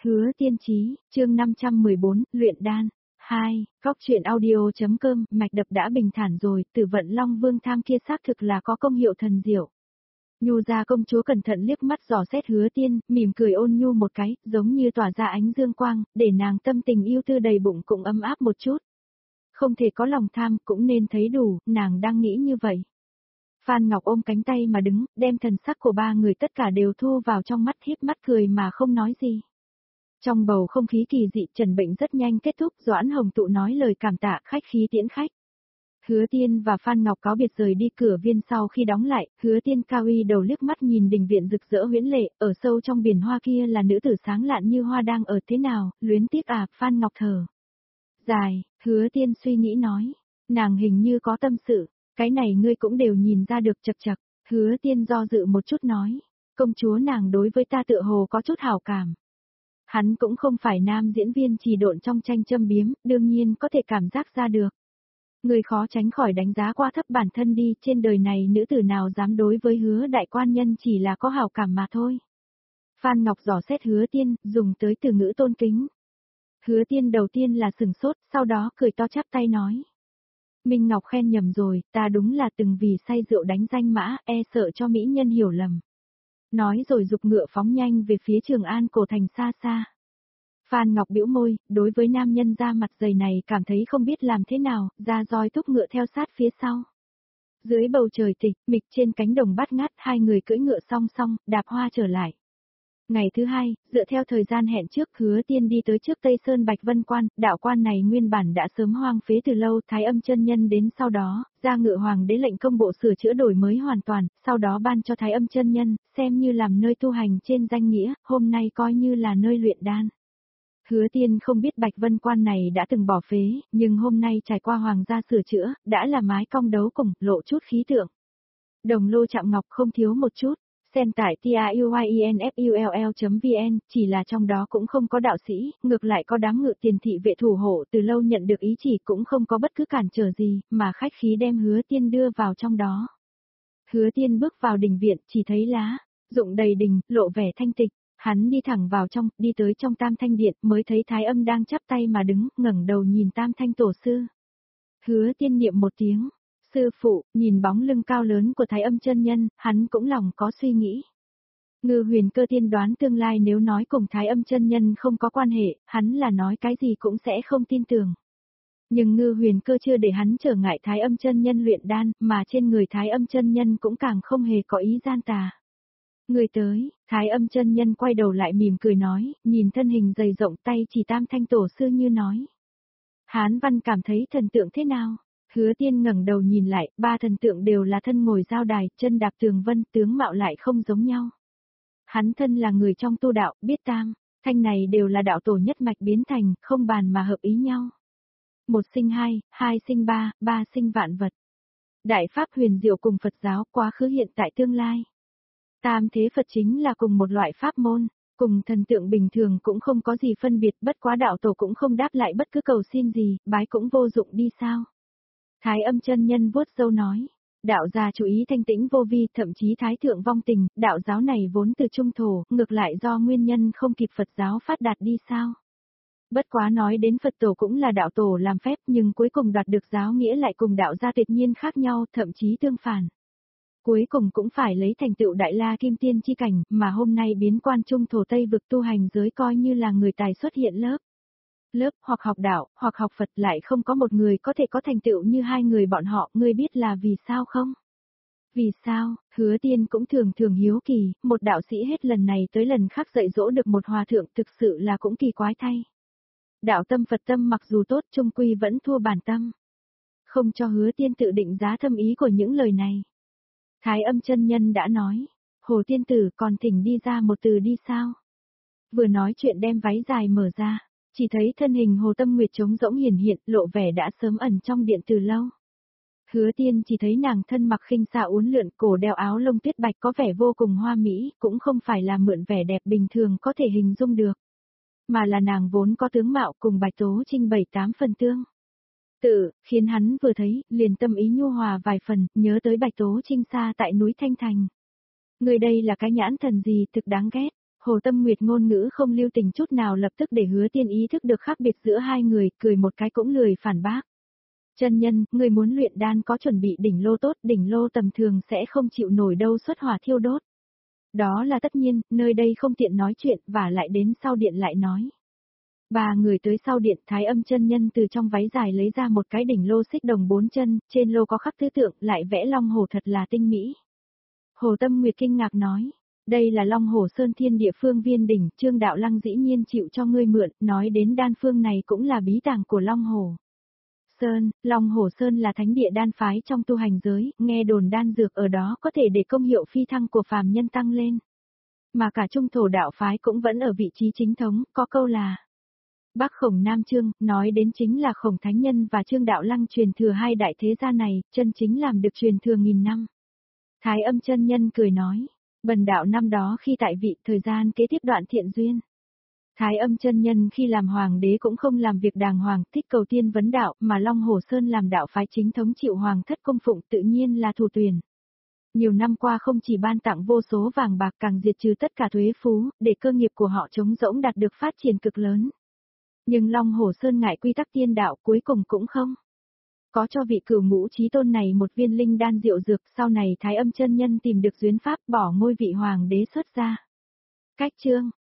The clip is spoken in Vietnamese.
Hứa Tiên Chí, chương 514, luyện đan. 2, góc truyện audio.com, mạch đập đã bình thản rồi, Tử Vận Long Vương tham kia xác thực là có công hiệu thần diệu. Nhu gia công chúa cẩn thận liếc mắt dò xét Hứa Tiên, mỉm cười ôn nhu một cái, giống như tỏa ra ánh dương quang, để nàng tâm tình yêu tư đầy bụng cũng ấm áp một chút. Không thể có lòng tham, cũng nên thấy đủ, nàng đang nghĩ như vậy. Phan Ngọc ôm cánh tay mà đứng, đem thần sắc của ba người tất cả đều thu vào trong mắt, híp mắt cười mà không nói gì. Trong bầu không khí kỳ dị, trần bệnh rất nhanh kết thúc, Doãn Hồng Tụ nói lời cảm tạ, khách khí tiễn khách. Hứa Tiên và Phan Ngọc cáo biệt rời đi, cửa viên sau khi đóng lại, Hứa Tiên cao uy đầu liếc mắt nhìn đình viện rực rỡ huyễn lệ, ở sâu trong biển hoa kia là nữ tử sáng lạn như hoa đang ở thế nào, luyến tiếc à, Phan Ngọc thở dài, Hứa Tiên suy nghĩ nói, nàng hình như có tâm sự, cái này ngươi cũng đều nhìn ra được. Chật chật, Hứa Tiên do dự một chút nói, công chúa nàng đối với ta tựa hồ có chút hảo cảm. Hắn cũng không phải nam diễn viên trì độn trong tranh châm biếm, đương nhiên có thể cảm giác ra được. Người khó tránh khỏi đánh giá quá thấp bản thân đi, trên đời này nữ tử nào dám đối với Hứa đại quan nhân chỉ là có hảo cảm mà thôi. Phan Ngọc dò xét Hứa Tiên, dùng tới từ ngữ tôn kính. Hứa Tiên đầu tiên là sừng sốt, sau đó cười to chắp tay nói. Minh Ngọc khen nhầm rồi, ta đúng là từng vì say rượu đánh danh mã, e sợ cho mỹ nhân hiểu lầm. Nói rồi giục ngựa phóng nhanh về phía Trường An cổ thành xa xa. Phan Ngọc bĩu môi, đối với nam nhân da mặt dày này cảm thấy không biết làm thế nào, ra roi thúc ngựa theo sát phía sau. Dưới bầu trời tịch mịch trên cánh đồng bát ngát, hai người cưỡi ngựa song song, đạp hoa trở lại. Ngày thứ hai, dựa theo thời gian hẹn trước, Hứa Tiên đi tới trước Tây Sơn Bạch Vân Quan, đạo quan này nguyên bản đã sớm hoang phế từ lâu, Thái Âm chân nhân đến sau đó, ra ngự hoàng đế lệnh công bộ sửa chữa đổi mới hoàn toàn, sau đó ban cho Thái Âm chân nhân, xem như làm nơi tu hành trên danh nghĩa, hôm nay coi như là nơi luyện đan. Hứa Tiên không biết Bạch Vân Quan này đã từng bỏ phế, nhưng hôm nay trải qua hoàng gia sửa chữa, đã là mái cong đấu cùng, lộ chút khí tượng. Đồng lô chạm ngọc không thiếu một chút. Xem tải tiuyinfull.vn, chỉ là trong đó cũng không có đạo sĩ, ngược lại có đám ngự tiền thị vệ thủ hộ, từ lâu nhận được ý chỉ cũng không có bất cứ cản trở gì, mà khách khí đem Hứa Tiên đưa vào trong đó. Hứa Tiên bước vào đình viện, chỉ thấy lá rụng đầy đình, lộ vẻ thanh tịch, hắn đi thẳng vào trong, đi tới trong Tam Thanh Điện, mới thấy Thái Âm đang chắp tay mà đứng, ngẩng đầu nhìn Tam Thanh tổ sư. Hứa Tiên niệm một tiếng. Sư phụ, nhìn bóng lưng cao lớn của Thái Âm chân nhân, hắn cũng lòng có suy nghĩ. Ngư Huyền Cơ tiên đoán tương lai nếu nói cùng Thái Âm chân nhân không có quan hệ, hắn là nói cái gì cũng sẽ không tin tưởng. Nhưng Ngư Huyền Cơ chưa để hắn trở ngại Thái Âm chân nhân luyện đan, mà trên người Thái Âm chân nhân cũng càng không hề có ý gian tà. Người tới, Thái Âm chân nhân quay đầu lại mỉm cười nói, nhìn thân hình dày rộng tay chỉ Tam Thanh tổ sư như nói. Hán Văn cảm thấy thần tượng thế nào? Hứa Tiên ngẩng đầu nhìn lại, ba thần tượng đều là thân ngồi giao đài, chân đạp tường vân, tướng mạo lại không giống nhau. Hắn thân là người trong tu đạo, biết Tam Thanh này đều là đạo tổ nhất mạch biến thành, không bàn mà hợp ý nhau. Một sinh hai, hai sinh ba, ba sinh vạn vật. Đại pháp huyền diệu cùng Phật giáo, quá khứ hiện tại tương lai. Tam thế Phật chính là cùng một loại pháp môn, cùng thần tượng bình thường cũng không có gì phân biệt, bất quá đạo tổ cũng không đáp lại bất cứ cầu xin gì, bái cũng vô dụng đi sao. Thái Âm chân nhân vuốt râu nói, đạo gia chú ý thanh tĩnh vô vi, thậm chí thái thượng vong tình, đạo giáo này vốn từ trung thổ, ngược lại do nguyên nhân không kịp Phật giáo phát đạt đi sao. Bất quá nói đến Phật tổ cũng là đạo tổ làm phép, nhưng cuối cùng đoạt được giáo nghĩa lại cùng đạo gia tuyệt nhiên khác nhau, thậm chí tương phản. Cuối cùng cũng phải lấy thành tựu Đại La Kim Tiên chi cảnh, mà hôm nay biến quan trung thổ Tây vực tu hành giới coi như là người tài xuất hiện lớp hoặc học đạo, hoặc học Phật, lại không có một người có thể có thành tựu như hai người bọn họ, ngươi biết là vì sao không? Vì sao? Hứa Tiên cũng thường hiếu kỳ, một đạo sĩ hết lần này tới lần khác dạy dỗ được một hòa thượng, thực sự là cũng kỳ quái thay. Đạo tâm Phật tâm mặc dù tốt, chung quy vẫn thua bản tâm. Không cho Hứa Tiên tự định giá thâm ý của những lời này. Thái Âm chân nhân đã nói, Hồ tiên tử còn thỉnh đi ra một từ đi sao? Vừa nói chuyện đem váy dài mở ra. Chỉ thấy thân hình Hồ Tâm Nguyệt trống rỗng hiển hiện, lộ vẻ đã sớm ẩn trong điện từ lâu. Hứa Tiên chỉ thấy nàng thân mặc khinh xạ uốn lượn, cổ đeo áo lông tuyết bạch có vẻ vô cùng hoa mỹ, cũng không phải là mượn vẻ đẹp bình thường có thể hình dung được. Mà là nàng vốn có tướng mạo cùng Bạch Tố Trinh 7-8 phần tương. Khiến hắn vừa thấy, liền tâm ý nhu hòa vài phần, nhớ tới Bạch Tố Trinh xa tại núi Thanh Thành. Người đây là cái nhãn thần gì thực đáng ghét. Hồ Tâm Nguyệt ngôn ngữ không lưu tình chút nào lập tức để Hứa Tiên ý thức được khác biệt giữa hai người, cười một cái cũng lười phản bác. Chân nhân, người muốn luyện đan có chuẩn bị đỉnh lô tốt, đỉnh lô tầm thường sẽ không chịu nổi đâu xuất hỏa thiêu đốt. Đó là tất nhiên, nơi đây không tiện nói chuyện, và lại đến sau điện lại nói. Ba người tới sau điện, Thái Âm chân nhân từ trong váy dài lấy ra một cái đỉnh lô xích đồng 4 chân, trên lô có khắc tứ tượng, lại vẽ long hồ thật là tinh mỹ. Hồ Tâm Nguyệt kinh ngạc nói, đây là Long Hồ Sơn Thiên Địa Phương Viên đỉnh, Trương Đạo Lăng dĩ nhiên chịu cho ngươi mượn, nói đến đan phương này cũng là bí tàng của Long Hồ Sơn. Long Hồ Sơn là thánh địa đan phái trong tu hành giới, nghe đồn đan dược ở đó có thể để công hiệu phi thăng của phàm nhân tăng lên. Mà cả trung thổ đạo phái cũng vẫn ở vị trí chính thống, có câu là Bắc Khổng Nam Trương, nói đến chính là Khổng Thánh Nhân và Trương Đạo Lăng truyền thừa hai đại thế gia này, chân chính làm được truyền thừa nghìn năm. Thái Âm chân nhân cười nói, bần đạo năm đó khi tại vị thời gian kế tiếp đoạn thiện duyên. Thái Âm chân nhân khi làm hoàng đế cũng không làm việc đàng hoàng, thích cầu tiên vấn đạo, mà Long Hồ Sơn làm đạo phái chính thống chịu hoàng thất cung phụng tự nhiên là thủ tuyển. Nhiều năm qua không chỉ ban tặng vô số vàng bạc càng diệt trừ tất cả thuế phú, để cơ nghiệp của họ trống rỗng đạt được phát triển cực lớn. Nhưng Long Hồ Sơn ngại quy tắc tiên đạo cuối cùng cũng không. Có cho vị cửu ngũ chí tôn này một viên linh đan diệu dược, sau này Thái Âm chân nhân tìm được duyên pháp bỏ ngôi vị hoàng đế xuất ra. Cách chương